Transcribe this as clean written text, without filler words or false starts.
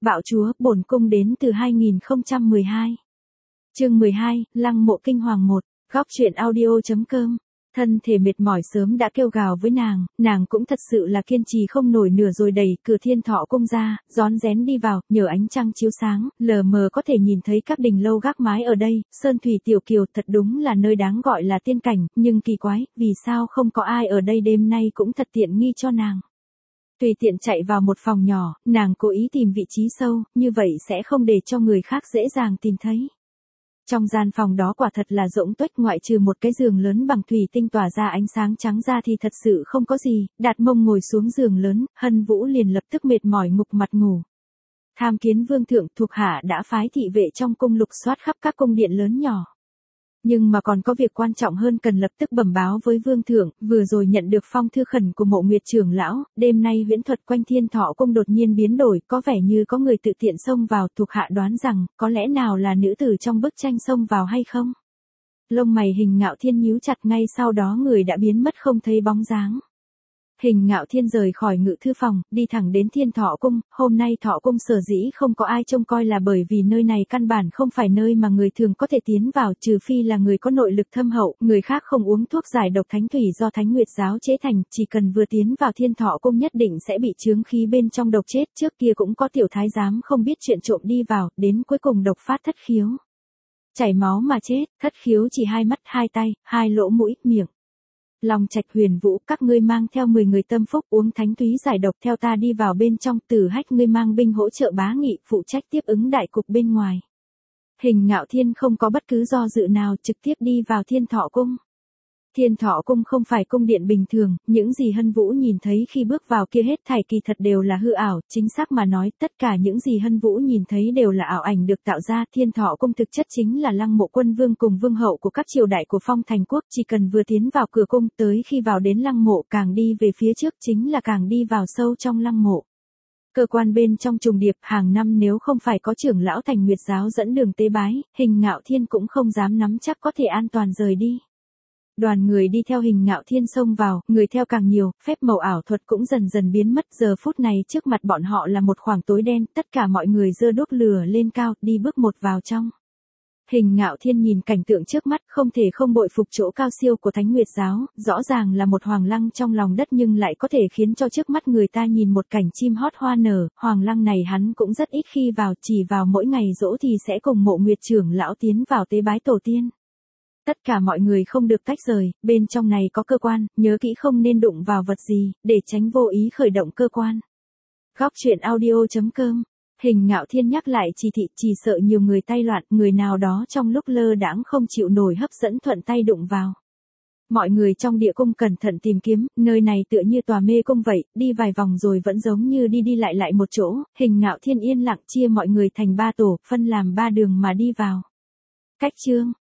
Bạo chúa, bổn cung đến từ 2012. Chương 12, Lăng mộ kinh hoàng 1, góc truyện audio.com. Thân thể mệt mỏi sớm đã kêu gào với nàng cũng thật sự là kiên trì không nổi nửa rồi đẩy cửa Thiên Thọ cung ra, rón rén đi vào, nhờ ánh trăng chiếu sáng, lờ mờ có thể nhìn thấy các đình lâu gác mái ở đây, sơn thủy tiểu kiều thật đúng là nơi đáng gọi là tiên cảnh, nhưng kỳ quái, vì sao không có ai ở đây đêm nay cũng thật tiện nghi cho nàng. Tùy tiện chạy vào một phòng nhỏ, nàng cố ý tìm vị trí sâu, như vậy sẽ không để cho người khác dễ dàng tìm thấy. Trong gian phòng đó quả thật là rỗng tuếch, ngoại trừ một cái giường lớn bằng thủy tinh tỏa ra ánh sáng trắng ra thì thật sự không có gì, đặt mông ngồi xuống giường lớn, Hân Vũ liền lập tức mệt mỏi ngục mặt ngủ. Tham kiến vương thượng, thuộc hạ đã phái thị vệ trong cung lục soát khắp các cung điện lớn nhỏ. Nhưng mà còn có việc quan trọng hơn cần lập tức bẩm báo với vương thượng, vừa rồi nhận được phong thư khẩn của Mộ Nguyệt trưởng lão, đêm nay huyễn thuật quanh Thiên Thọ cung đột nhiên biến đổi, có vẻ như có người tự tiện xông vào, thuộc hạ đoán rằng, có lẽ nào là nữ tử trong bức tranh xông vào hay không? Lông mày Hình Ngạo Thiên nhíu chặt, ngay sau đó người đã biến mất không thấy bóng dáng. Hình Ngạo Thiên rời khỏi ngự thư phòng, đi thẳng đến Thiên Thọ cung, hôm nay Thọ cung sở dĩ không có ai trông coi là bởi vì nơi này căn bản không phải nơi mà người thường có thể tiến vào, trừ phi là người có nội lực thâm hậu, người khác không uống thuốc giải độc thánh thủy do Thánh Nguyệt giáo chế thành, chỉ cần vừa tiến vào Thiên Thọ cung nhất định sẽ bị chướng khí bên trong độc chết, trước kia cũng có tiểu thái giám không biết chuyện trộm đi vào, đến cuối cùng độc phát thất khiếu. Chảy máu mà chết, thất khiếu chỉ 2 mắt, 2 tay, 2 lỗ mũi, miệng. Long Trạch Huyền Vũ, các ngươi mang theo 10 người tâm phúc uống thánh túy giải độc, theo ta đi vào bên trong, Tử Hách ngươi mang binh hỗ trợ Bá Nghị phụ trách tiếp ứng đại cục bên ngoài. Hình Ngạo Thiên không có bất cứ do dự nào, trực tiếp đi vào Thiên Thọ cung. Thiên Thọ cung không phải cung điện bình thường, những gì Hân Vũ nhìn thấy khi bước vào kia hết thảy kỳ thật đều là hư ảo, chính xác mà nói, tất cả những gì Hân Vũ nhìn thấy đều là ảo ảnh được tạo ra, Thiên Thọ cung thực chất chính là Lăng Mộ quân vương cùng vương hậu của các triều đại của Phong Thành quốc, chỉ cần vừa tiến vào cửa cung, tới khi vào đến Lăng Mộ, càng đi về phía trước chính là càng đi vào sâu trong Lăng Mộ. Cơ quan bên trong trùng điệp, hàng năm nếu không phải có trưởng lão Thành Nguyệt giáo dẫn đường tế bái, Hình Ngạo Thiên cũng không dám nắm chắc có thể an toàn rời đi. Đoàn người đi theo Hình Ngạo Thiên xông vào, người theo càng nhiều, phép màu ảo thuật cũng dần dần biến mất, giờ phút này trước mặt bọn họ là một khoảng tối đen, tất cả mọi người giơ đốt lửa lên cao, đi bước một vào trong. Hình Ngạo Thiên nhìn cảnh tượng trước mắt, không thể không bội phục chỗ cao siêu của Thánh Nguyệt giáo, rõ ràng là một hoàng lăng trong lòng đất nhưng lại có thể khiến cho trước mắt người ta nhìn một cảnh chim hót hoa nở, hoàng lăng này hắn cũng rất ít khi vào, chỉ vào mỗi ngày giỗ thì sẽ cùng Mộ Nguyệt trưởng lão tiến vào tế bái tổ tiên. Tất cả mọi người không được tách rời, bên trong này có cơ quan, nhớ kỹ không nên đụng vào vật gì, để tránh vô ý khởi động cơ quan. Góc truyện audio.com. Hình Ngạo Thiên nhắc lại chỉ thị, chỉ sợ nhiều người tay loạn, người nào đó trong lúc lơ đãng không chịu nổi hấp dẫn thuận tay đụng vào. Mọi người trong địa cung cẩn thận tìm kiếm, nơi này tựa như tòa mê cung vậy, đi vài vòng rồi vẫn giống như đi lại một chỗ, Hình Ngạo Thiên yên lặng chia mọi người thành 3 tổ, phân làm 3 đường mà đi vào. Cách chương